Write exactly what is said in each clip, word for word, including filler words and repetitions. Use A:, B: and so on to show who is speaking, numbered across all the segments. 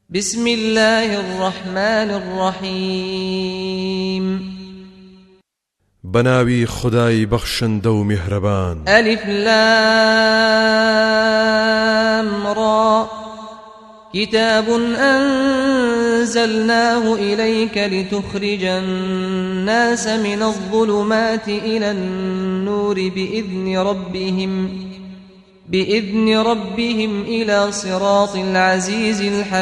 A: بسم الله الرحمن الرحيم
B: بناوي خداي بخشن دو مهربان
A: ألف لام را كتاب أنزلناه إليك لتخرج الناس من الظلمات إلى النور بإذن ربهم بإذن ربهم إلى صراط العزيز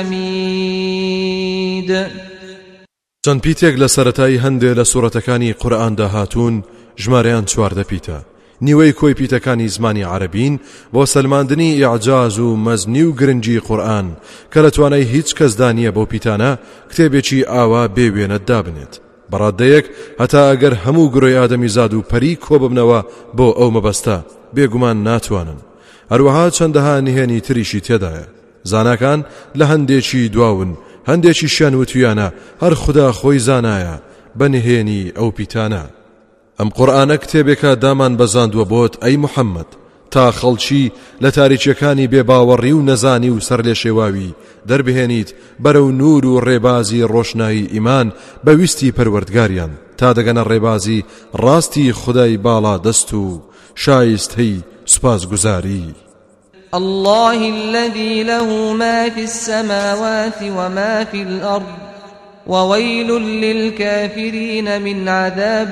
A: الحميد.
B: چەند پیتێک لە سەرەتایی هەندێ لە سوورەتەکانی قورئاندا هاتوون ژمارەیان چواردە پیتە. نیوەی کۆی پیتەکانی زمانی عەرەبین بۆ سەلماندنی ئیعجاز و مەزنی و گرنگی قورئان کە لە توانای هیچ کەسدا نییە بۆ پیتانە کتێبێکی ئاوا بێوێنە دابنێت. بەڕادەیەک هەتا ئەگەر هەموو گرۆی ئادەمی زاد و پەری کۆ ببنەوە بۆ ئەو مەبەستە بێگومان ناتوانن. هەروەها چەندەها نهێنی تریشی تێدایە. زاناکان لە هەندێکی دواون، هەندێکی شیان وتویانە هەر خدا خۆی زانایە بە نهێنی ئەو پیتانە. ئەم قورئانە کتێبێکە دامان بەزاندووە بۆت ئەی موحەممەد تا خەڵکی لە تاریچیەکانی بێباوەڕی و نەزانی و سەر لێ شێواوی دەربهێنیت بەرەو نور و ڕێبازی ڕۆشنایی ئیمان بە ویستی پەروەردگاریان تا دەگەنە ڕێبازی ڕاستی خدای باڵا دەست و شایستەی سوپاسگوزاری.
A: الله الذي له ما في السماوات وما في الأرض وويل للكافرين من عذاب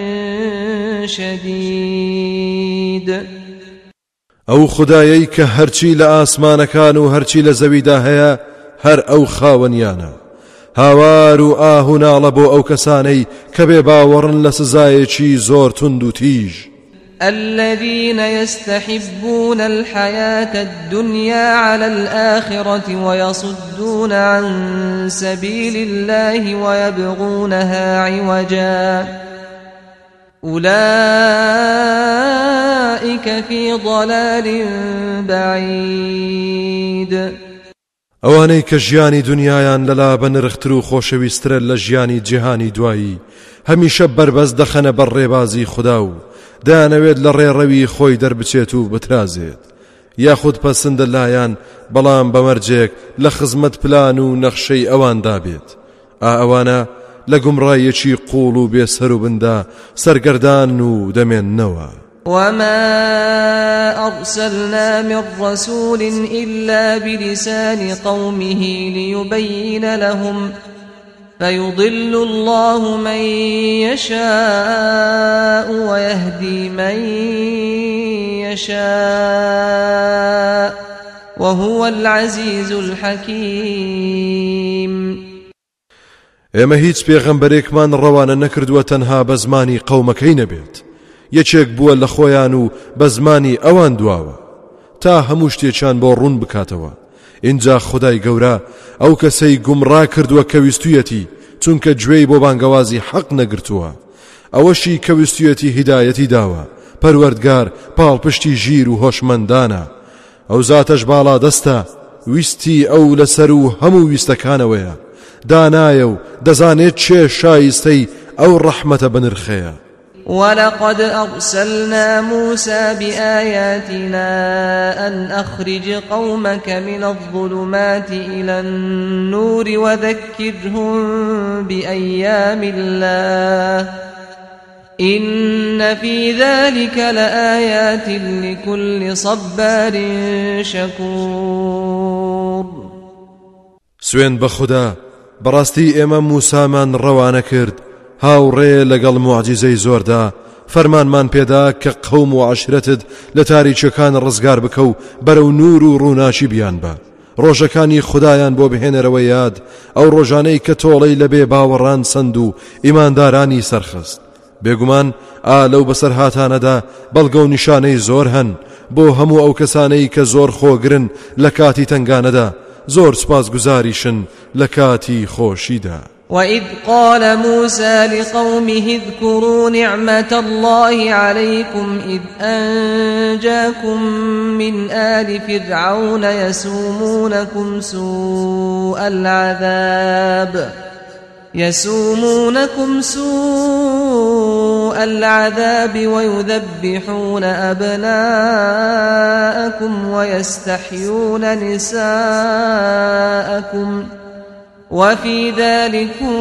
A: شديد.
B: أو خدایەی کە هەرچی لە ئاسمانەکان و هەرچی لە زەویدا هەیە هەر ئەو خاوەنیانە. هاوار و ئاه و ناڵە بۆ ئەو کەسانەی کە بێ باوەڕن لە سزایەکی زۆر توند و تیژ.
A: الذين يستحبون الحياة الدنيا على الآخرة ويصدون عن سبيل الله ويبغونها عوجا أولئك في ضلال بعيد.
B: ئەوانەی کە ژیانی دنیایان لەلا بەنرختر و خۆشەویسترە لە ژیانی جیهانی دوایی هەمیشە بەربەست دەخەنە بەر ڕێبازی خوددا و دانەوێت لە ڕێڕەوی خۆی دەربچێت و بترازێت یاخود پەسەندە لایەن بەڵام بەمەرجێک لە خزمەت پلان و نەخشەی ئەواندا بێت. ئا ئەوانە لە گومڕایەکی قوڵ و بێسەر و بندا سەرگەردان و دەمێننەوە.
A: وما أرسلنا من رسول إلا بلسان قومه ليبين لهم فيضل الله من يشاء ويهدي من يشاء وهو العزيز الحكيم.
B: ئێمە هیچ پێغەمبەرێکمان ڕەوانە نەکردووە تەنها بە زمانی قەومەکەی نەبێت. یەکێک بووە لە خۆیان و بە زمانی ئەوان دواوە تا هەموو شتێکیان بۆ ڕوون بکاتەوە. اینجا خدای گەورە ئەو کەسەی گومڕا کردووە کە ویستویەتی چونکە گوێی بۆ بانگەوازی حەق نەگرتووە. ئەوەشی کە ویستویەتی هیدایەتی داوە. پەروەردگار پاڵپشتی ژیر و هۆشمەندانە. ئەو زاتەش باڵا دەستە ویستی ئەو لەسەر و هەموو ویستەکانەوەیە. دانایە و دەزانێت چێ شایستەی ئەو ڕەحمەتە بنرخەیە.
A: ولقد أرسلنا موسى بآياتنا أن أخرج قومك من الظلمات إلى النور وذكرهم بأيام الله إن في ذلك لآيات لكل صبار شكور.
B: سوێن بە خوددا بەڕاستی ئێمە موسامان ڕەوانە کرد هاوڕێ لەگەڵ موعجیزەی زۆردا فەرمانمان پێدا کە قەوم و عەشرەتت لە تاریچەکان ڕزگار بکە و بەرەو نور و ڕووناچی بیان بە. ڕۆژەکانی خودایان بۆ بهێنەرەوە یاد ئەو ڕۆژانەی کە تۆڵەی لە بێ باوەڕان سند و ئیماندارانی سەرخست. بێگومان ئا لەو بەسەر هاتانەدا بەڵگە و نیشانەی زۆر هەن بۆ هەموو ئەو کەسانەی کە زۆر خۆگرن لە کاتی تنگانەدا زۆر سوپاسگوزاریشن لە کاتی خۆشیدا.
A: وإذ قال موسى لقومه اذكروا نعمة الله عليكم إذ أنجاكم من آل فرعون يسومونكم سوء العذاب يسومونكم سوء العذاب ويذبحون أبناءكم ويستحيون نساءكم وفي ذلكم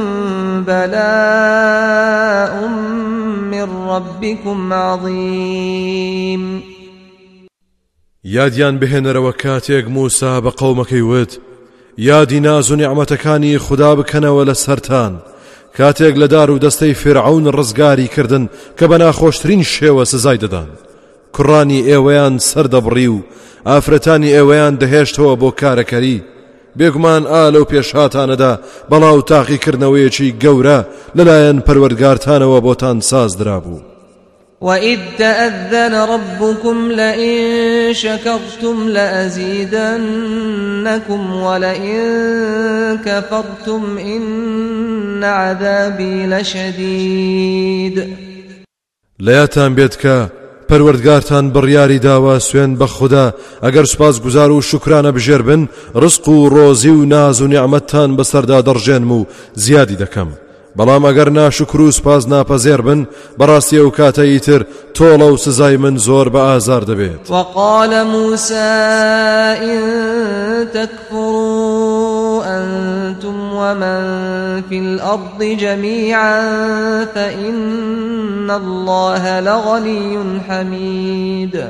A: بلاء من ربكم عظيم.
B: یادیان بهێنەرەوە کاتێک موسا بە قەومەکەی وت یادی ناز و نیعمەتەکانی خوددا بکەنەوە لە سەرتان کاتێک لە دار و دەستەی فرعون ڕزگاری کردن کە بە ناخۆشترین شێوە سزای دەدان کوڕانی ئێوەیان سەردەبڕی و ئافرەتانی ئێوەیان دەهێشتەوە بۆ کارەکەری بێگومان ئا لەو پێشهاتانەدا بەڵاو تاقیکردنەوەیەکی گەورە لەلایەن پەروەردگارتانەوە بۆتان سازدرا بوو.
A: وَإِذْ تَأَذَّنَ رَبُّكُمْ لَئِن شَكَرْتُمْ لَأَزِيدَنَّكُمْ وَلَئِن كَفَرْتُمْ إِنَّ عَذَابِي لَشَدِيدٌ.
B: لەیاتان بێت کە پەروەردگارتان بڕیاری داوە سوێن بە خوددا ئەگەر سوپاس گوزار و شکرانە بژێر بن ڕزق و ڕۆزی و ناز و نیعمەتتان بەسەردا دەڕژێنم و زیادی دەکەم بەڵام ئەگەر ناشکر و سوپاس ناپەزێر بن بەڕاستی ئەو کاتە ئیتر تۆڵە و سزای من زۆر بە ئازار دەبێت.
A: وقال موسى إن تكفروا أنتم ومن في الأرض جميعا فإن الله لغني حميد.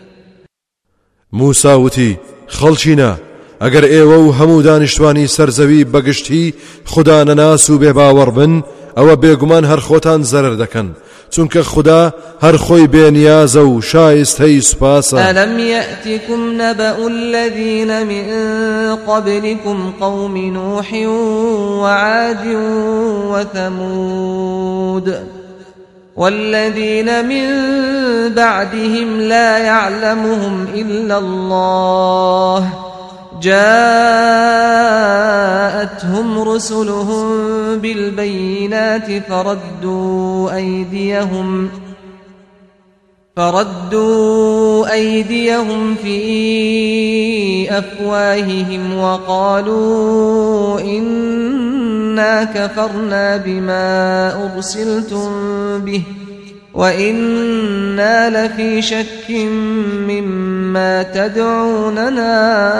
B: موسى وتی خەڵچینە ئەگەر ئێوە و هەموو دانیشتوانی سەرزەوی بەگشتی خوددا نەناس و بێباوەڕ بن ئەوە بێگومان هەر خۆتان زەرەر دەکەن چونکە خوددا هەر خۆی بێنیازە و شایستەی سوپاسە.
A: ألم يأتكم نبأ الذين من قبلكم قوم نوح وعاد وثمود والذين من بعدهم لا يعلمهم إلا الله جاءتهم رسلهم بالبينات فردوا أيديهم فردوا أيديهم في أفواههم وقالوا إنا كفرنا بما أرسلتم به وإنا لفي شك مما تدعوننا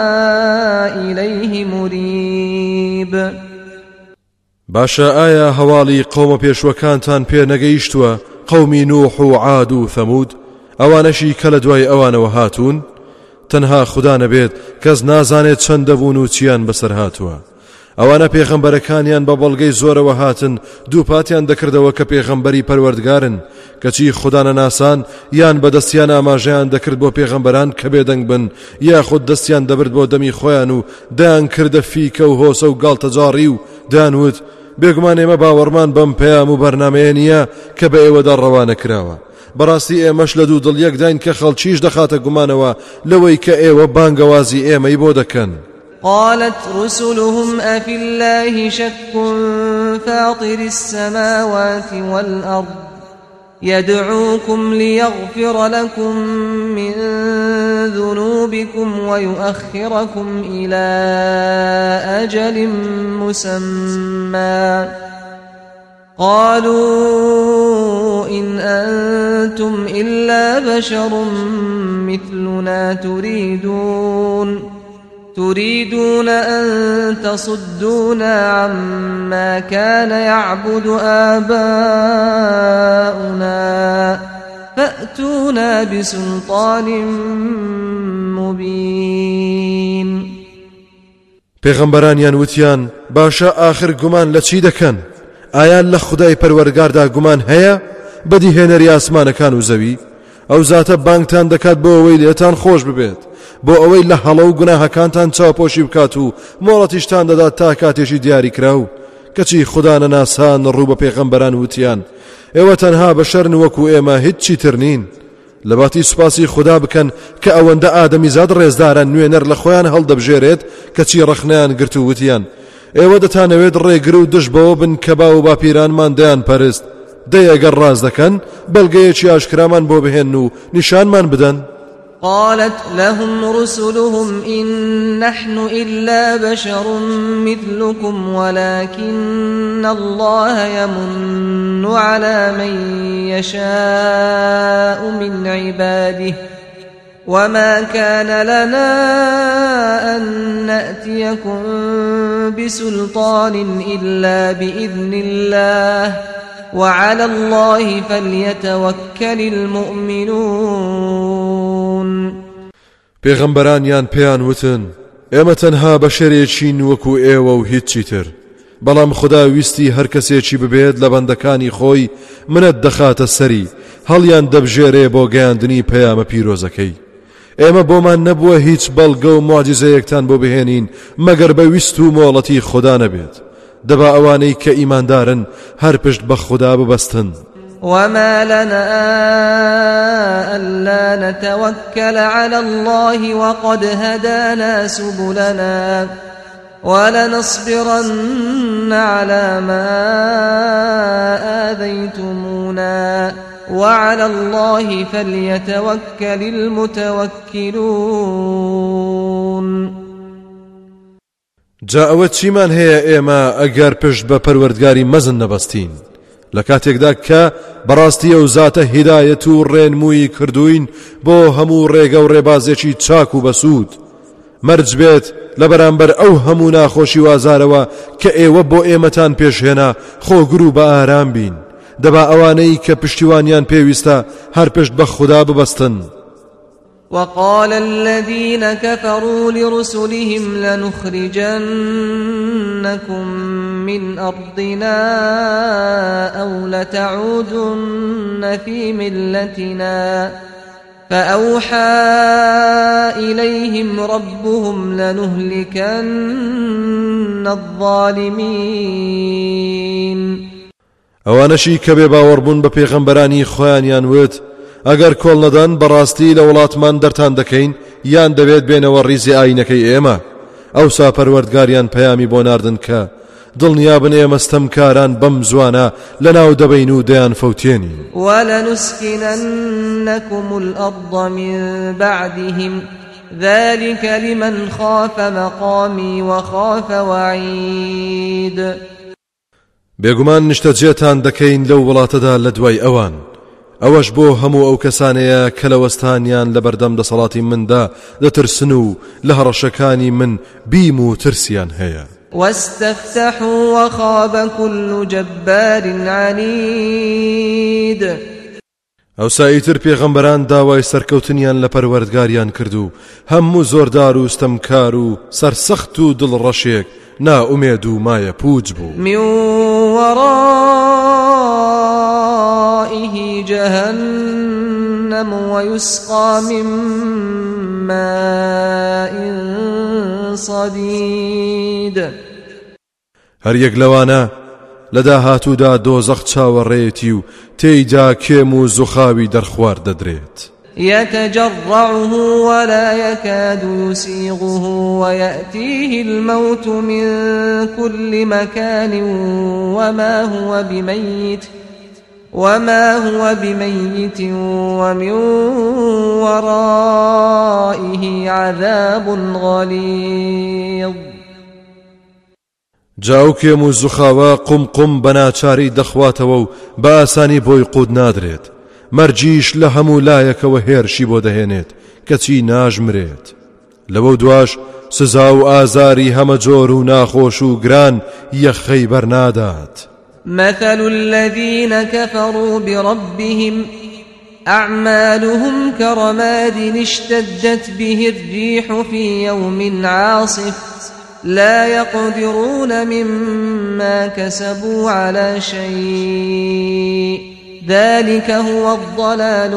A: إليه مريب.
B: باشا آیا هەواڵی قەومە پێشوەکانتان پێ نەگەیشتووە قەومی نوح و عاد و ثەمود ئەوانەشی کە لە دوای ئەوانەوە هاتوون تەنها خوددا نەبێت کەس نازانێت چەند دەبوون و چیان بەسەر هاتووە ئەوانە پێغەمبەرەکانیان بە بەڵگەی زۆرەوە هاتن دووپاتیان دەکردەوە کە پێغەمبەری پەروەردگارن کەچی خوددا نەناسان یان بەدەستیان ئاماژەیان دەکرد بۆ پێغەمبەران کە بێدەنگ بن یاخود دەستیان دەبرد بۆ دەمی خۆیان و دایان کردە فیکە و هۆسە و گاڵتەجاڕی و دانوت بێگومان ئێمە باوەڕمان بەم پەیام و بەرنامەیە نییە کە بە ئێوەدا ڕەوانە کراوە بەڕاستی ئێمەش لە دوو دڵ یەک داین کە خەڵکیش دەخاتە گومانەوە لەوەی کە ئێوە بانگەوازی ئێمەی بۆ دەکەن.
A: قالت رسلهم أفي الله شك فاطر السماوات والأرض يدعوكم ليغفر لكم من ذنوبكم ويؤخركم إلى أجل مسمى قالوا إن أنتم إلا بشر مثلنا تريدون تريدون أن تصدونا عما كان يعبد آباؤنا فأتونا بسلطان مبين.
B: پێغەمبەرانیان وتیان باشە ئاخر گومان لە چی دەکەن؟ ئایان لە خودای پەروەردگاردا گومان هەیە بەدیهێنەری ئاسمانەکان و زەوی ئەو زاتە بانگتان دەکات بۆ ئەوەی لێتان خۆش ببێت بۆ ئەوەی لە هەڵە و گوناهەکانتان چاوپۆشی بکات و مۆڵەتیشتان دەدات تا کاتێکی دیاری کراو کەچی خوددا نەناسان ڕوو بە پێغەمبەران وتیان ئێوە تەنها بەشەرن وەکو ئێمە هیچی تر نین لەباتی سوپاسی خوددا بکەن کە ئەوەندە ئادەمیزاد ڕێزداران نوێنەر لە خۆیان هەڵدەبژێرێت کەچی ڕەخنەیان گرت و وتیان ئێوە دەتانەوێت ڕێگر و دش بەوە بن کە با و باپیرانمان دەیان پەرست دەی ئەگەر ڕاز دەکەن بەڵگەیەکی ئاشکرامان بۆ بهێن و نیشانمان بدەن.
A: قالت لهم رسلهم إن نحن إلا بشر مثلكم ولكن الله يمن على من يشاء من عباده وما كان لنا أن نأتيكم بسلطان إلا بإذن الله وعلى الله فليتوكل المؤمنون.
B: پێغەمبەرانیان پێیان وتن ئێمە تەنها بەشەرێکین وەکو ئێوە و هیچی تر، بەڵام خدا ویستی هەر کەسێکی ببێت لە بەندەکانی خۆی منەت دەخاتە سەری هەڵیان دەبژێرێ بۆ گەیاندنی پەیامە پیرۆزەکەی. ئێمە بۆمان نەبووە هیچ بەڵگە و موعجزەیەکتان بۆ بهێنین مەگەر بە ویست و مۆڵەتی خدا نەبێت. دەبا ئەوانەی کە ئیماندارن هەر پشت بە خدا ببەستن.
A: وما لنا ألا نتوكل على الله وقد هدانا سبلنا ولنصبرن على ما آذيتمونا وعلى الله فليتوكل المتوكلون.
B: جا ئەوە چیمان هەیە ئێمە ئەگەر پشت بە پەروەردگاری مەزن نەبەستین لە کاتێکدا کە بەڕاستی ئەو زاتە هیدایەت و ڕێنمووی کردوین بۆ هەموو ڕێگە و ڕێبازێکی چاک و بەسوود مەرج بێت لە بەرامبەر ئەو هەموو ناخۆشی وازارەوە کە ئێوە بۆ ئێمەتان پێشهێنا خۆگر و بە ئارام بین. دەبا ئەوانەی کە پشتیوانیان پێویستە هەر پشت بە خوددا ببەستن.
A: وقال الذين كفروا لرسلهم لنخرجنكم من أرضنا أو لتعودن في ملتنا فأوحى إليهم ربهم لنهلكن الظالمين.
B: ئەوانەشی کە بێ باوەڕبوون بە پێغەمبەرانی خۆیانیان وت ئەگەر کۆڵ نەدەن بەڕاستی لە وڵاتمان دەرتان دەکەین یان دەبێت بێنەوە ڕیزی ئاینەکەی ئێمە. ئەوسا پەروەردگاریان پەیامی بۆ ناردن کە دڵنیابن ئێمە ستەمکاران بەم زوانە لەناو دەبەین و دەیان فەوتێنین.
A: وَلَنُسْكِنَنَّكُمُ الْأَرْضَ مِنْ بَعْدِهِمْ ذَلِكَ لِمَنْ خَافَ مَقَامِي وَخَافَ وَعِيدِ.
B: بێگومان نیشتەجێتان دەکەین لەو وڵاتەدا لە دوای ئەوان. ئەوەش بۆ هەموو ئەو کەسانەیە کە لە وەستانیان لە بەردەم دەسەڵاتی مندا دەترسن و لە هەڕەشەکانی من بیم و ترسیان هەیە.
A: واستفتحوا وخاب كل جبار عنيد.
B: ئەو سایتر پێغەمبەران داوای سەرکەوتنیان لە پەروەردگاریان کردو هەموو زۆردار و ستەمکار و سەرسەخت و دڵڕەشێک نائومێد و مایە پوچ بوو.
A: من ورائه جهنم ويسقى من ماء صديد.
B: هەر یەک لەوانە لەدا هاتوودا دۆزەخ چاوەڕێتی و تێیدا کێم و زوخاوی دەرخوار دەدرێت.
A: يتجرعه ولا يكاد يسيغه ويأتيه الموت من كل مكان وما هو بميت وما هو بميت ومن ورائه عذاب غليظ.
B: جاو کێم و زوخاوە قم قم بەناچاری دەخواتەوە و بە ئاسانی بۆی قود نادرێت. مەرجیش لە هەموو لایەکەوە هێرشی بۆ دەهێنێت کەچی ناژمرێت. لەوە دواش سزا و ئازاری هەمە جۆر و ناخۆش و گران یەخەی بەرنادات.
A: مثل الذين كفروا بربهم أعمالهم كرماد اشتدت به الريح في يوم عاصف لا يقدرون مما كسبوا على شيء ذلك هو الضلال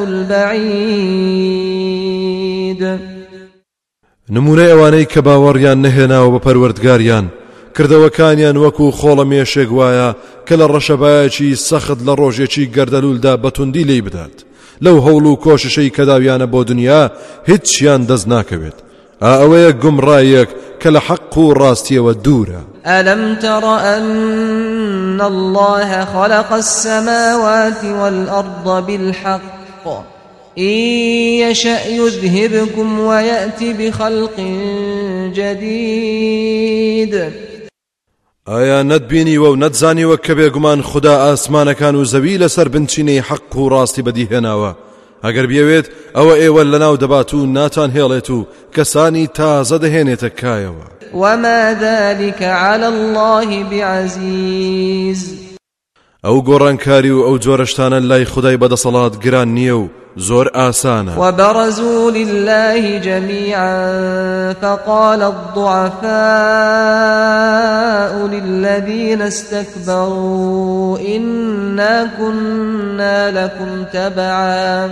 A: البعيد.
B: نمونەی ئەوانەی کە باوەڕیان نەهێناوە بە پەروەردگاریان کردەوەکانیان وەکو خۆڵە مێشێک وایە کە لە ڕەشەبایەکی سەخت لە ڕۆژێکی گەردەلوولدا بەتوندی لێی بدات. لەو هەوڵ و کۆششەی کە داویانە بۆ دنیا هیچیان دەست ناکەوێت. ئەوەیە گومڕایەک کە لە حەق و ڕاستیەوە دوورە.
A: ألم تر أن الله خلق السماوات والأرض بالحق إن يشأ يذهبكم ويأتي بخلق جديد.
B: ئایا نەتبینیوە و نەتزانیوە کە بێگومان خدا ئاسمانەکان و زەوی لەسەر بنچینەی حەق و ڕاستی بەدیهێناوە ئەگەر بیەوێت ئەوە ئێوە لەناو دەبات و ناتان هێڵێت و کەسانی تازە دەهێنێتە کایەوە.
A: وما ذلك على الله بعزيز.
B: ئەو گۆڕانکاری و ئەو جۆرەشتانە لای خودای بەدەسەڵات گران نییە و زۆر ئاسانە.
A: وبرزوا لله جميعا فقال الضعفاء للذين استكبروا إنا كنا لكم تبعا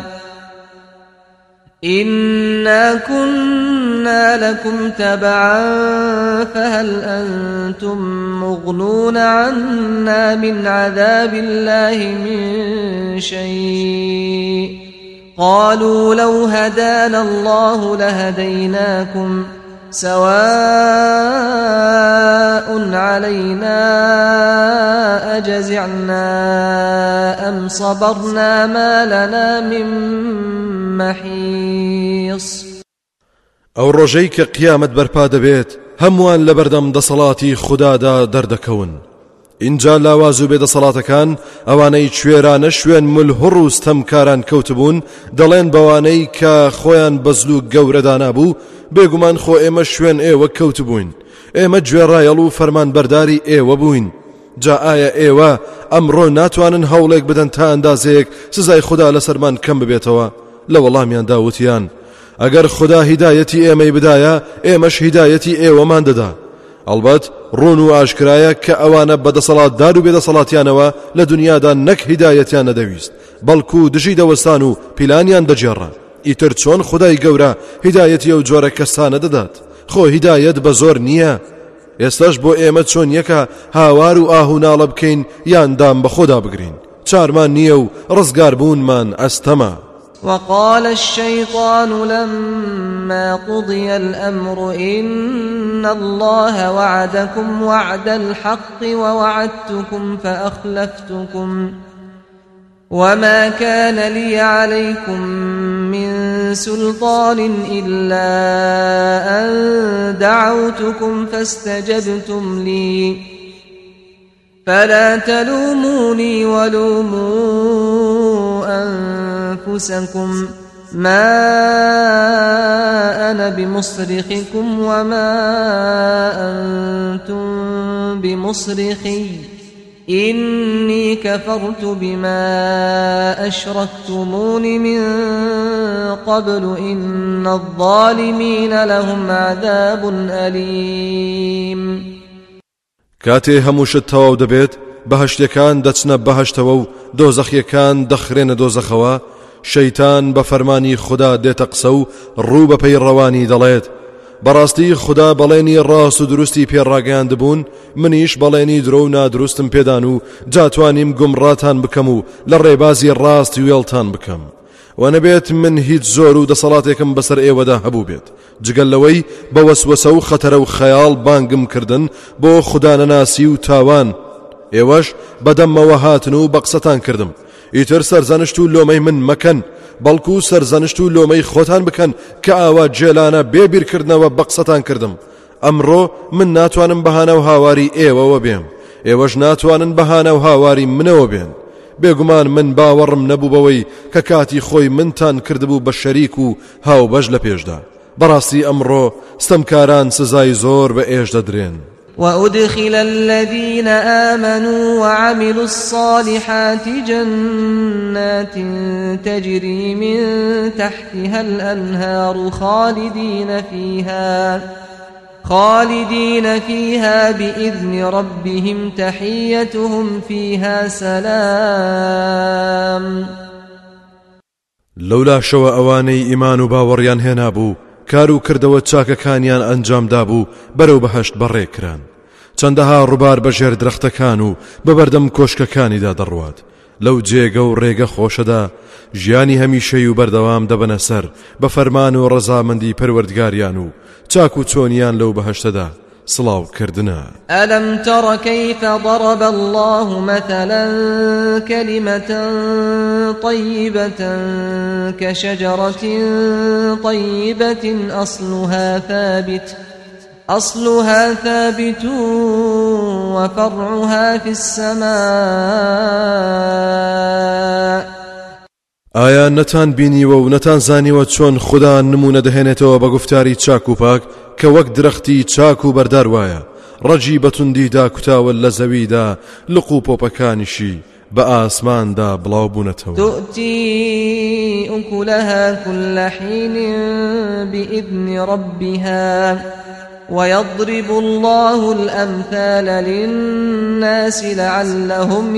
A: إنا كنا لكم تبعا فهل أنتم مغنون عنا من عذاب الله من شيء قالوا لو هدانا الله لهديناكم سواء علينا أجزعنا أم صبرنا ما لنا من محيص.
B: ئەو ڕۆژەی کە قیامەت بەرپا دەبێت هەمووان لە بەردەم دەسەڵاتی خودادا دەردەکەون. اینجا لاواز و بێدەسەڵاتەکان ئەوانەی کوێرانە شوێن ملهوڕ و ستەمکاران کەوتبوون دەڵێن بەوانەی کە خۆیان بەزلو گەورەدانا بوو بێگومان خۆ ئێمە شوێن ئێوە کەوتبووین، ئێمە گوێڕایەڵ و فەرمانبەرداری ئێوە بووین. جا ئایا ئێوە ئەمڕۆ ناتوانن هەوڵێک بدەن تا ئەندازەیەک سزای خوددا لەسەرمان کەم ببێتەوە؟ لە وەڵامیاندا وتیان ئەگەر خوددا هیدایەتی ئێمەی بدایە ئێمەش هیدایەتی ئێوەمان دەدا. ئەلبەت ڕوون و ئاشکرایە کە ئەوانە بەدەسەڵاتدار و بێدەسەڵاتیانەوە لە دنیادا نەک هیدایەتیان نەدەویست بەڵکو دژی دەوەستان و پیلانیان دەجێڕا. ئیتر چۆن خودای گەورە هیدایەتی ئەو جۆرە کەسانە دەدات؟ خۆ هیدایەت بە زۆر نییە. ئێستاش بۆ ئێمە چۆن یەکە هاوار و ئاهوناڵە بکەین یان دام بە خۆدا بگرین؟ چارمان نییە و ڕزگار بوونمان ئەستەمە.
A: وقال الشيطان لما قضي الأمر إن الله وعدكم وعد الحق ووعدتكم فأخلفتكم وما كان لي عليكم من سلطان إلا أن دعوتكم فاستجبتم لي فلا تلوموني ولوموا أنفسكم ما أنا بمصرخكم وما أنتم بمصرخي إني كفرت بما أشركتمون من قبل إن الظالمين لهم عذاب أليم.
B: کاتێ هەمووشت تەواو دەبێت بەهەشتەکان دەچنە بەهەشتەوە و دۆزەخیەکان دەخرێنە دۆزەخەوە، شەیتان بە فەرمانی خوددا دێتە قسە و ڕوو بە پەیڕەوانی دەڵێت بەڕاستی خوددا بەڵێنی ڕاست و دروستی پێڕاگەیاند بوون، منیش بەڵێنی درۆ و نادروستم پێدان و جاتوانیم گومڕاتان بکەم و لە ڕێبازی ڕاستی وێڵتان بکەم و نەبێت من هیچ زۆر و دەسەڵاتێکم بەسەر ئێوەدا هەبوو بێت جگەل لەوەی بە وەسوەسە و خەتەرە و خەیاڵ بانگم کردن بۆ خودانەناسی و تاوان. ئێوەش بەدەمەوە هاتن و بە قسەتان کردم. ئیتر سەرزانشت و لۆمەی من مەکەن بەڵکو سەرزانشت و لۆمەی خۆتان بکەن کە ئاوا جێلانە بێبیرکردنەوە بە قسەتان کردم. ئەمڕۆ من ناتوانم بەهانە و هاواری ئێوەوە بێم، ئێوەش ناتوانن بەهانە و هاواری منەوە بێن. بێگومان من باوەڕم نەبوو بەوەی کە کاتی خۆی منتان کردبوو بە شەریک و هاوبەش لە پێشدا. بەڕاستی ئەمڕۆ ستەمکاران سزای زۆر بە ئێش دەدرێن.
A: وأدخل الذين آمنوا وعملوا الصالحات جنات تجري من تحتها الأنهار خالدين فيها خالدين فيها بإذن ربهم تحيتهم فيها سلام.
B: لولا شو أواني إيمان باوريان هنابو کار و کردەوە چاکەکانیان ئەنجام دابوو بەرەو بەهەشت بەڕێکران. چەندەها ڕووبار بەژێر درەختەکان و بەبەردەم کۆشکەکانیدا دەڕوات. لەو جێگە و ڕێگە خۆشەدا ژیانی هەمیشەی و بەردەوام دەبەنە سەر بە فەرمان و ڕەزامەندی پەروەردگاریان و چاک و چۆنیان لەو بەهەشتەدا سڵاو کردنە.
A: ألم تر كيف ضرب الله مثلا كلمة طيبة كشجرة طيبة أصلها ثابت أصلها ثابت وفرعها في السماء
B: ئایا نەتان بینیوە و نەتان زانیوە چۆن خوددا نمونە دەهێنێتەوە بە گوفتاری چاک و پاک کە وەک درەختی چاک و بەردار وایە ڕەجی بەتوندیدا کوتاوە لە زەویدا لق و پۆپەکانیشی بە ئاسماندا بڵاو بوونەتەوە
A: تؤتي أكلها كل حين بإذن ربها ويضرب الله الأمثال للناس لعلهم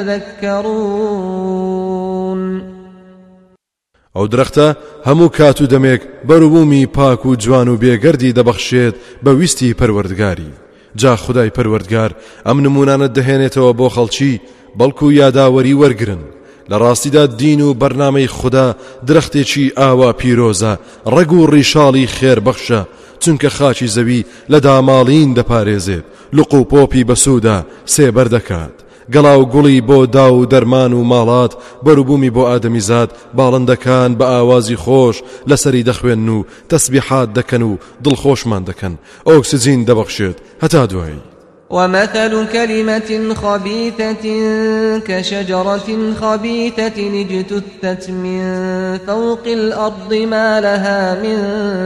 A: يتذكرون
B: ئەو درەختە هەموو کات و دەمێک بەروبوومی پاک و جوان و بێگەردی دەبەخشێت بە ویستی پەروەردگاری جا خودای پەروەردگار ئەم نمونانە دەهێنێتەوە بۆ خەڵکی بەڵکو یاداوەری وەرگرن لە ڕاستیدا دین و بەرنامەی خوددا درەختێکی ئاوا پیرۆزە ڕەگ و ڕیشاڵی خێربەخشە چونکە خاچی زەوی لە داماڵین دەپارێزێت لق و پۆپی بەسوودا سێبەر دەکات گەڵا و گوڵی بۆ دا و دەرمان و ماڵات بەروبوومی بۆ ئادەمیزاد باڵندەکان بە ئاوازی خۆش لەسەری دەخوێن و تەسبیحات دەکەن و دڵخۆشمان دەکەن ئۆکسجین دەبەخشێت هەتا دوایی
A: ومثل كلمة خبيثة كشجرة خبيثة اجتثت من فوق الأرض ما لها من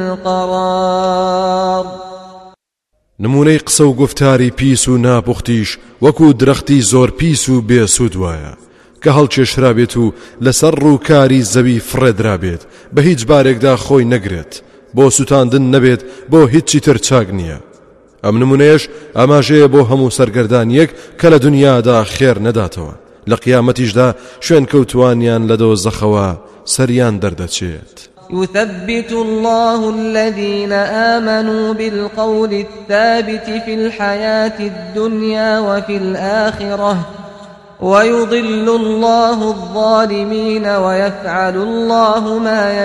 A: قرار
B: نمونەی قسە و گفتاری پیس و ناپوختیش وەکو درەختی زۆر پیس و بێسوود وایە کە هەڵکێشرابێت و لەسەر ڕووکاری زەوی فڕێدرابێت بە هیچ بارێکدا خۆی نەگرێت بۆ سوتاندن نەبێت بۆ هیچی تر چاک نییە ئەم نمونەیەش ئاماژەیە بۆ هەموو سەرگەردانیەک کە لە دنیادا خێر نەداتەوە لە قیامەتیشدا شوێن کەوتوانیان لە دۆزەخەوە سەریان دەردەچێت
A: يثبت الله الذين آمنوا بالقول الثابت في الحياة الدنيا وفي الآخرة ويضل الله الظالمين ويفعل الله ما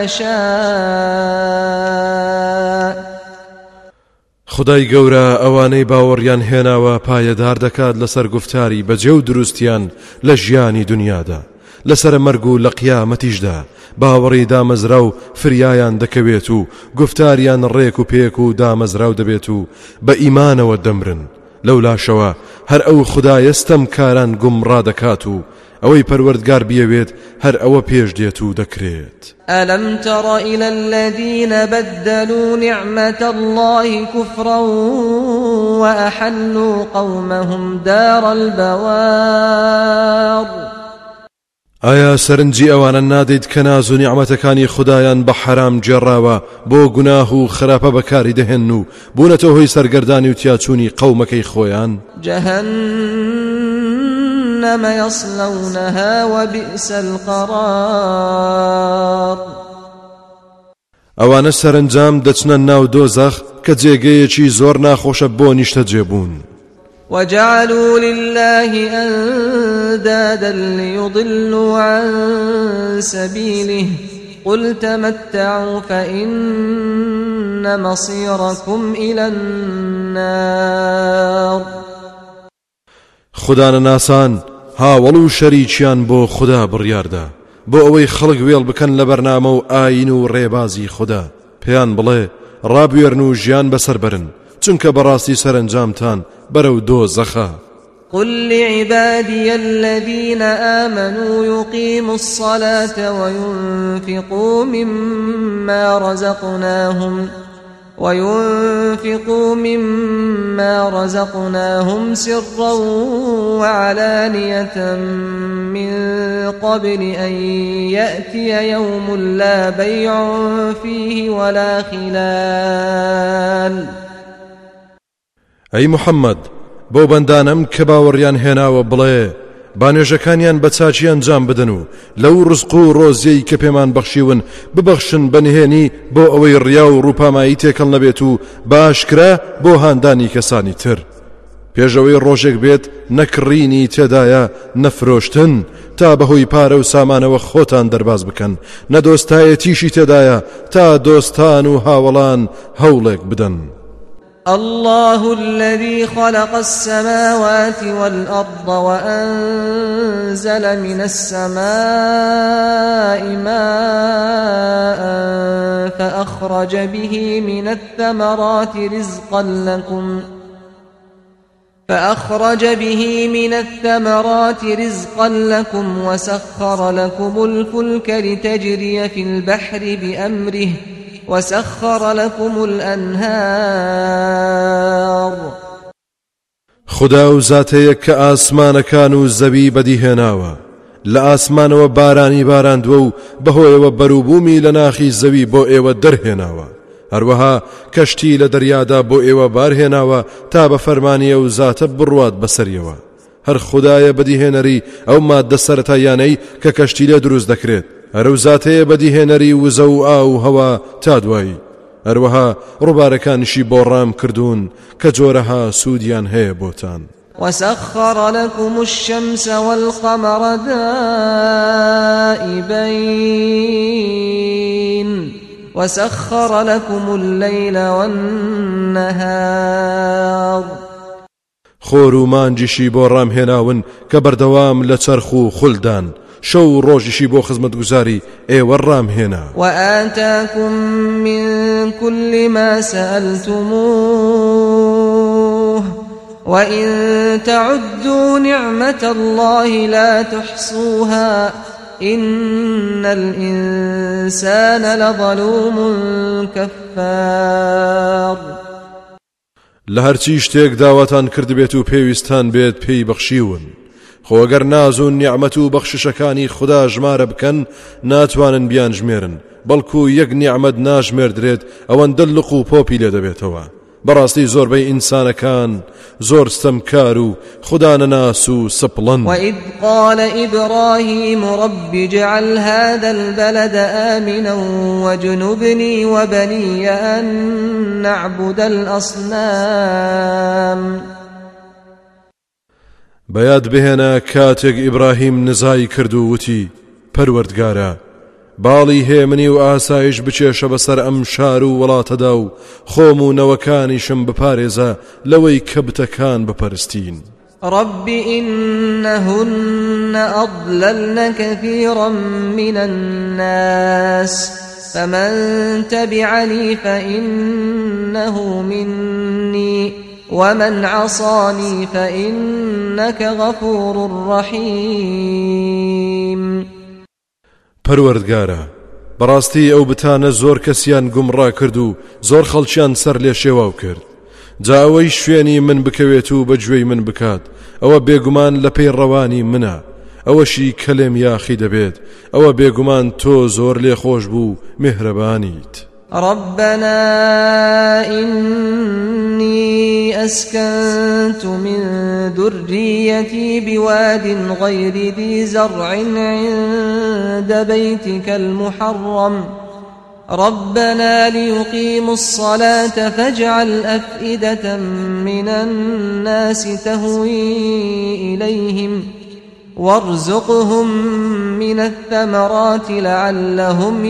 A: يشاء
B: خدای گەورە ئەوانەی باوەڕیان هێناوە پایەدار دەکات لەسەر گفتاری بەجێ و دروستیان لە ژیانی دنیادا لەسەر مەرگ و لە قیامەتیشدا باوەڕی دامەزرا و فریایان دەکەوێت و گفتاریان ڕێک و پێک و دامەزراو دەبێت و بە ئیمانەوە دەمرن لەولاشەوە هەر ئەو خودایەستەم کاران گومڕا دەکات و ئەوەی پەروەردگار بیەوێت هەر ئەوە پێش دێت و دەکرێت
A: ألم تر إلى الذين بدلوا نعمة الله كفرا وأحلوا قومهم دار البوار
B: ئایا سەرنجی ئەوانە نادەیت کە ناز و نیعمەتەکانی خودایان بە حرام جێڕاوە بۆ گوناه و خراپە بەکاری دەهێن و بوونەتە هۆی سەرگەردانی و تیاچوونی قەومەکەی خۆیان
A: جهنم يصلونها وبئس القرار
B: ئەوانە سەرنجام دەچنە ناو دۆزەخ کە جێگەیەکی زۆر ناخۆشە بۆ نیشتە جێبوون
A: وجعلوا لله أندادا ليضلوا عن سبيله قل تمتعوا فإن مصيركم إلى النار
B: خودانە ناسان هاوڵ و شەریکیان بۆ خوددا بڕیاردا بۆ ئەوەی خەڵک وێڵ بکەن لە بەرنامە و ئاین و ڕێبازی خوددا پێیان بڵێ ڕابوێرن و ژیان بەسەر برن چونکە بەڕاستی سەرنجامتان بەرەو دۆزەخە
A: قل لعبادي الذين آمنوا يقيموا الصلاة وينفقوا مما رزقناهم وينفقوا مما رزقناهم سرا وعلانية من قبل أن يأتي يوم لا بيع فيه ولا خلال
B: ئەی محەممەد بۆ بەندانم کە باوەڕیان هێناوە بڵێ بانێژەکانیان بە چاچی ئەنجام بدەن و لەو ڕزق و ڕۆزیەی کە پێمان بەخشیون ببەخشن بەنهێنی بۆ ئەوەی ڕیا و ڕووپامایی تێکەڵ نەبێت و باشکرا بۆ هاندانی کەسانی تر پێشەوەی ڕۆژێک بێت نەکڕینی تێدایە نەفرۆشتن تا بەهۆی پارە و سامانەوە خۆتان دەرباز بکەن نەدۆستایەتیشی تێدایە تا دۆستان و هاوڵان هەوڵێک بدەن
A: الله الذي خلق السماوات والأرض وأنزل من السماء ماء فأخرج به من الثمرات رزقا لكم فأخرج به من الثمرات رزقا لكم وسخر لكم الفلك لتجري في البحر بأمره وسخر لكم الأنهار
B: خدا و زاتەیە کە ئاسمانەکان و زەوی بەدیهێناوە لە ئاسمانەوە بارانی باراندووە و بەهۆیەوە بەرووبوومی لە ناخی زەوی بۆ ئێوە دەرهێناوە هەروەها کەشتی لە دەریادا بۆ ئێوە بارهێناوە تا بە فەرمانیە و زاتە بڕوات بەسەریەوە هەر خدایە بەدیهێنەری ئەو ماددە سەرەتایانەی کە کەشتی لێ دروست دەکرێت هەرو زاتەیە بەدیهێنەری وزە و ئا و هەوا تا دوایی هەروەها ڕووبارەکانیشی بۆ ڕام کردوون کە جۆرەها سوودیان هەیە بۆتان
A: وسخر لكم الشمس والقمر دائبين وسخر لكم الليل والنهار
B: خۆر و مانجیشی بۆ ڕامهێناون کە بەردەوام لە چەرخ و خولدان شەو ڕۆژیشی بۆ خزمەتگوزاری ئێوە ڕامهێنا
A: وآتاكم من كل ما سألتموه وإن تعدوا نعمة الله لا تحصوها إن الإنسان لظلوم كفار
B: لە هەرچی شتێک داواتان کردبێت و پێویستان بێت پێی بەخشیون خۆگەر ناز و نیعمەت و بەخششەکانی خدا ژمارە بکەن ناتوانن بیان ژمێرن بەڵکو یەک نیعمەت ناژمێردرێت ئەوەندە لق و پۆپی لێ دەبێتەوە بەڕاستی زۆربەی ئینسانەکان زۆر ستەمکار و خدا نەناس و سپڵن
A: وإذ قال إبراهيم رب اجعل هذا البلد آمنا واجنبني وبني أن نعبد الأصنام
B: بەیاد بهێنە کاتێک ئیبراهیم نزای کرد و وتی پەروەردگارە باڵی هێمنی و ئاسایش بچێشە بەسەر ئەم شار و وڵاتەدا و خۆم و نەوەکانیشم بپارێزە لەوەی کە بتەکان بپەرستین
A: رب إنهن أضللن كثيرا من الناس فمن تبعني فإنه مني ومن عصاني فإنك غفور رحيم
B: پەروەردگارە بەڕاستی ئەو بتانە زۆر کەسیان گومڕا کرد و زۆر خەڵکیان سەر لێ شێواو کرد جا ئەوەی شوێنی من بکەوێت و بەگوێی من بکات ئەوە بێگومان لە پێی ڕەوانی منە ئەوەشی کەلێم یاخی دەبێت ئەوە بێگومان تۆ زۆر لێخۆش بوو میهرەبانیت
A: ربنا إني أسكنت من ذريتي بواد غير ذي زرع عند بيتك المحرم ربنا ليقيموا الصلاة فاجعل أفئدة من الناس تهوي إليهم وارزقهم من الثمرات لعلهم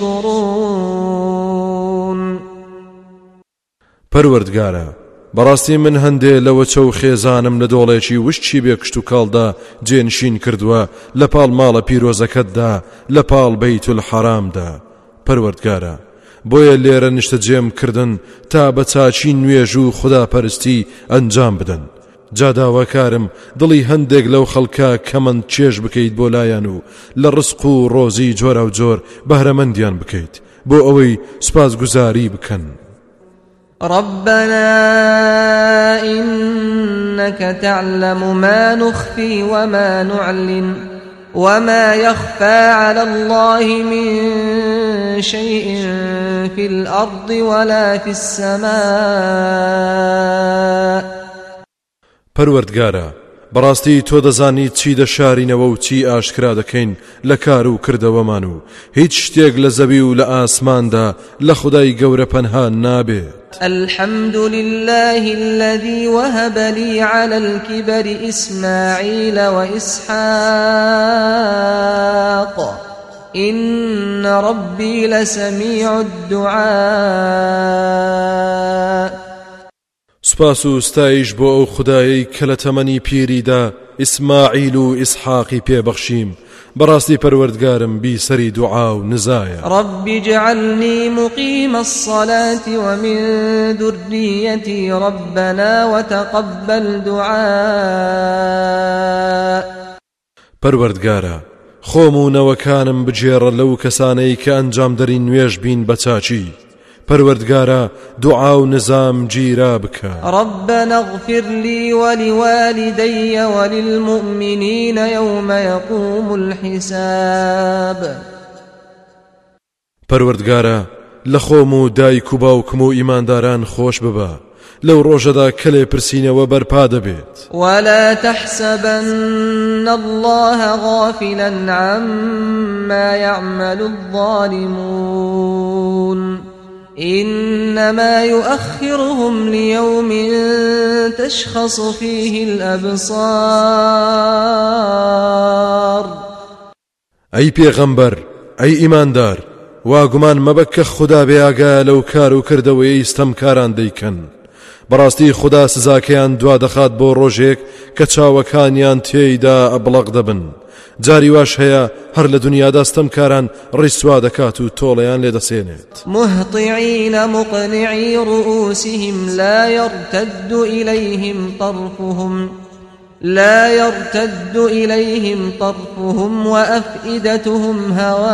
A: يشكرون
B: پەروەردگارە بەڕاستی من هەندێ لەوە چەو خێزانم لە دۆڵێکی وشتی بێکشت و کاڵدا جێنشین کردووە لە پاڵ ماڵە پیرۆزەکەتدا لە پاڵ بەیت الحەرامدا پەروەردگارە بۆیە لێرە نیشتە جێم کردن تا بە چاچی نوێژ و خوداپەرستی ئەنجام بدەن جا داواکارم دڵی هەندێک لەو خەڵکە کە من چێژ بکەیت بۆ لایەن و لە ڕزق و ڕۆزی جۆرە و جۆر بەهرەمەندیان بکەیت بۆ ئەوەی سوپاسگوزاری بکەن
A: ربنا إنك تعلم ما نخفي وما نعلن وما يخفى على الله من شيء في الأرض ولا في السماء
B: پەروەردگارە بەڕاستی تۆ دەزانی چی دەشارینەوە و چی ئاشکرا دەکەین لە کار و کردەوەمان و هیچ شتێک لە زەوی و لە ئاسماندا لە خودای گەورە پەنها نابێت
A: الحمد لله الذي وهب لي على الكبر إسماعيل وإسحاق إن ربي لسميع الدعاء
B: سپاس و ستایش بۆ ئەو خودایی کە لە تەمەنی پیریدا ئیسماعیل و ئیسحاقی پێبەخشیم بەڕاستی پەروەردگارم بی سەری دوعا و نزایە.
A: رب اجعلني مقيم الصلاة ومن ذريتي ربنا وتقبل دعاء.
B: پەروەردگارە خۆم و نەوەکانم بجێڕە لەو کەسانەی کە ئەنجام دەری نوێژ بین بە چاچی. پەروەردگارە دوعا و نزام گیرا بکە.
A: ربنا اغفر لي ولوالدي وللمؤمنين يوم يقوم الحساب.
B: پەروەردگارە لە خۆم و دایک و باوکم و ئیمانداران خۆش ببە لەو ڕۆژەدا کە لێ پرسینەوە بەرپا دەبێت.
A: ولا تحسبن الله غافلا عما يعمل الظالمون إنما يؤخرهم ليوم تشخص فيه الأبصار.
B: أي پیغمبر أي إيماندار واگومان مەبە کە خدا بێئاگایە لەو کار و کردەوەی ستەمکاران دەیکەن. بەڕاستی خدا سزاکەیان دوا دەخات بۆ ڕۆژێک کە چاوەکانیان تێیدا ئەبڵق دەبن. جاری واش هەیە هەر لە دنیادا ستەمکاران ڕیسوا دەکات و تۆڵەیان لێدەسێنێت.
A: مهطعين مقنعي رؤوسهم لا يرتد إليهم طرفهم لا يرتد إليهم طرفهم وأفئدتهم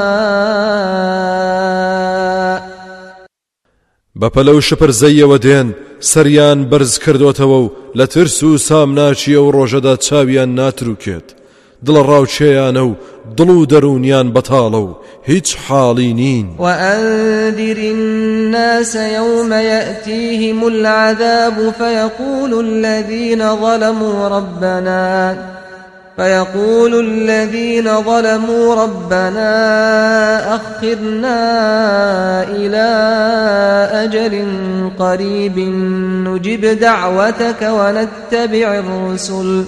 A: هواء.
B: بەپەلە و شپرزەیەوە دێن سەریان بەرز کردوتەوە و لە ترس و سامناچی ئەو ڕۆژەدا چاویان ناتروکێت. دڵ ڕاوچێیانە و دڵ و دەرونیان بەتاڵە و هیچ حاڵی نین.
A: وأنذر الناس يوم يأتيهم العذاب فيقول الذين ظلموا ربنا فيقول الذين ظلموا ربنا أخرنا إلى أجل قريب نجب دعوتك ونتبع الرسل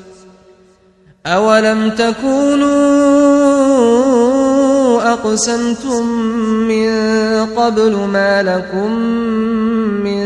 A: أولم تكونوا أقسمتم من قبل ما لكم من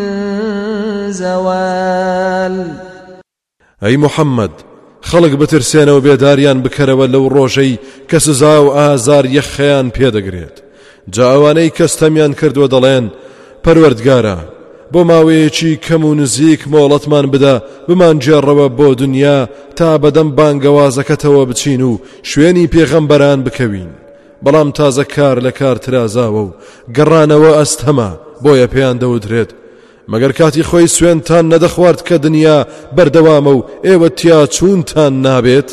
A: زوال.
B: أي محمد خەڵک بترسێنەوە بێداریان بکەرەوە لەو ڕۆژەی کە سزا و ئازار یەخەیان پێدەگرێت. جا ئەوانەی کەستەمیان کردووە دەڵێن پەروەردگارە بۆ ماوەیەکی کەم و نزیک مۆڵەتمان بدە بمان جێڕەوە بۆ دنیا تا بەدەم بانگەوازەکەتەوە بچین و شوێنی پێغەمبەران بکەوین. بەڵام تازە کار لە کار ترازاوە و گەڕانەوە ئەستەما بۆیە پێیان دەوترێت مەگەر کاتی خۆی سوێنتان نەدەخوارد کە دنیا بەردەوامە و ئێوە تیا چوونتان نابێت.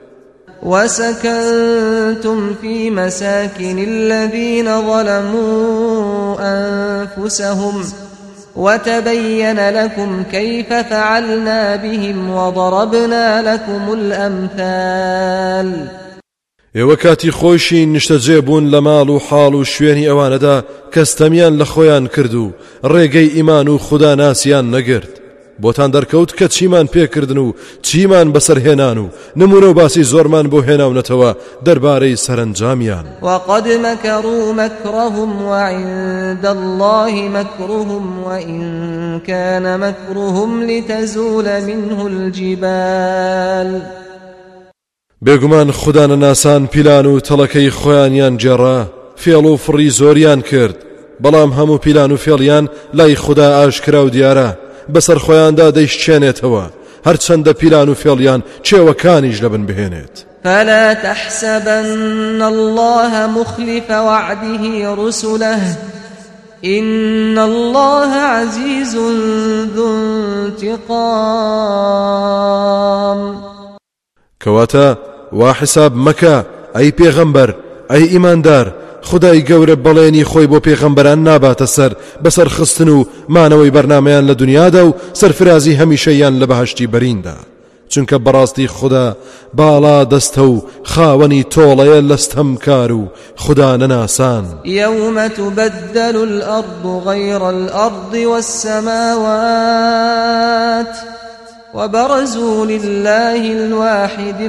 A: وسكنتم في مساكن الذين ظلموا أنفسهم وتبين لكم كيف فعلنا بهم وضربنا لكم الأمثال.
B: ئێوە کاتی خۆشی نیشتەجێ بوون لە ماڵ و حاڵ و شوێنی ئەوانەدا کەستەمیان لە خۆیان کرد و ڕێگەی ئیمان و خوددا ناسیان نەگرت. بۆتان دەرکەوت کە چیمان پێکردن و چیمان بەسەرهێنان و نمونە و باسی زۆرمان بۆ هێناونەتەوە دەربارەی سەرنجامیان.
A: وقد مكروا مكرهم وعند الله مكرهم وإن كان مكرهم لتزول منه الجبال.
B: بێگومان خوددانە ناسان پیلان و تەڵەکەی خۆیانیان جێڕا فێڵ و فڕی زۆریان کرد بەڵام هەموو پیلان و فێڵیان لای خوددا ئاشکرا و دیارە بەسەر خۆیاندا دەیشتێنێتەوە هەرچەندە پیلان و فێڵیان چێوەکانیش لەبن بهێنێت.
A: فلا تحسبن الله مخلف وعده رسله إن الله عزيز ذو انتقام.
B: کەواتە وا حساب مەکە ئەی پێغەمبەر ئەی ئیماندار خدای گەورە بەڵێنی خۆی بۆ پێغەمبەران ناباتە سەر بەسەر خستن و مانەوەی بەرنامەیان لە دنیادا و سەرفرازی هەمیشەیان لە بەهەشتی بەریندا چونکە بەڕاستی خوددا باڵا دەستە و خاوەنی تۆڵەیە لەستەمکار و خوددا نەناسان.
A: يوم تبدل الأرض غير الأرض والسماوات وبرزوا لله الواحد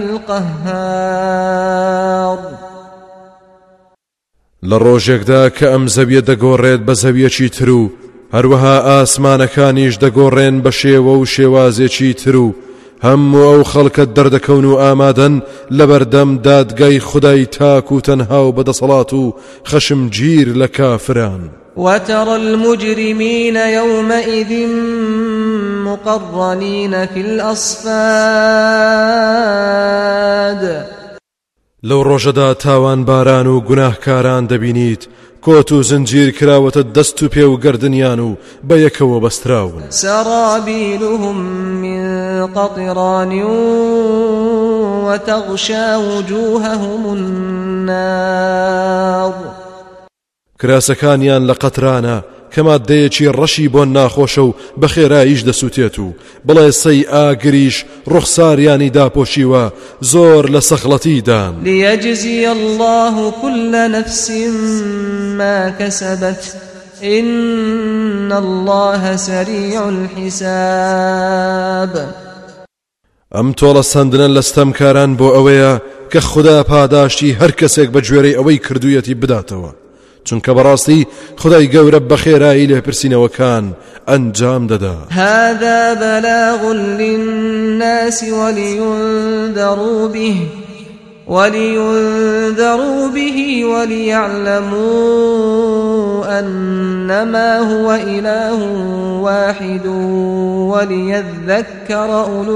A: القهار.
B: لە ڕۆژێکدا کە ئەم زەویە دەگۆڕێت بە زەویەکی تر و هەروەها ئاسمانەکانیش دەگۆڕێن بە شێوە و شێوازێکی تر و هەموو ئەو خەڵکت دەردەکەون و ئامادەن لەبەردەم دادگای خودای تاک و تەنها و بەدەسەڵات و خەشمگیر لە کافران.
A: وترى المجرمين يومئذ مقرنين في الأصفاد
B: لەو ڕۆژەدا تاوان باران و گوناهکاران دەبینیت کۆت و زنجیر کراوەتە دەست و پێ و گەردنیان و بە یەکەوە بەستراون.
A: سرابيلهم من قطران وتغشى وجوههم النار
B: کراسەکانیان لە قەترانە کە مادەیەکی ڕەشی بۆ ناخۆشە و بە خێراییش دەسووتێت و بڵێ سەی ئاگریش ڕوخساریانی داپۆشیوە زۆر لە سەخڵەتی دان.
A: ليجزي الله كل نفس ما كسبت إن الله سريع الحساب.
B: ئەم تۆڵە سەندنە لە ستەمکاران بۆ ئەوەیە کە خوددا پاداشتی هەر کەسێک بە گوێرەی ئەوەی کردوویەتی بداتەوە، چونکە بەڕاستی خدای گەورە بە خێرایی لە پرسینەوەکان ئەنجام دەدا.
A: هذا بلاغ للناس ولينذروا به ولينذروا به وليعلموا أنما هو إله واحد وليذكر أولو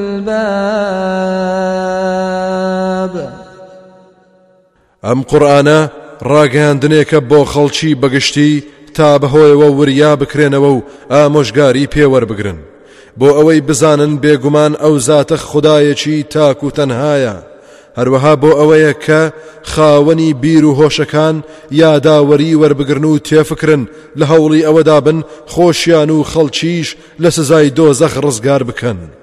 A: الألباب.
B: ئەم قورئانە ڕاگەاندنێکە بۆ خەڵکی بەگشتی تا بەهۆیەوە وریا بکرێنەوە و ئامۆژگاری پێوەربگرن بۆ ئەوەی بزانن بێگومان ئەو زاتە خودایەکی تاک و تەنهایە، هەروەها بۆ ئەوەیە کە خاوەنی بیر و هۆشەکان یاداوەری وەربگرن و تێفکرن لە هەوڵی ئەوەدا بن خۆشیان و خەڵکیش لە سزای دۆزەخ ڕزگار بکەن.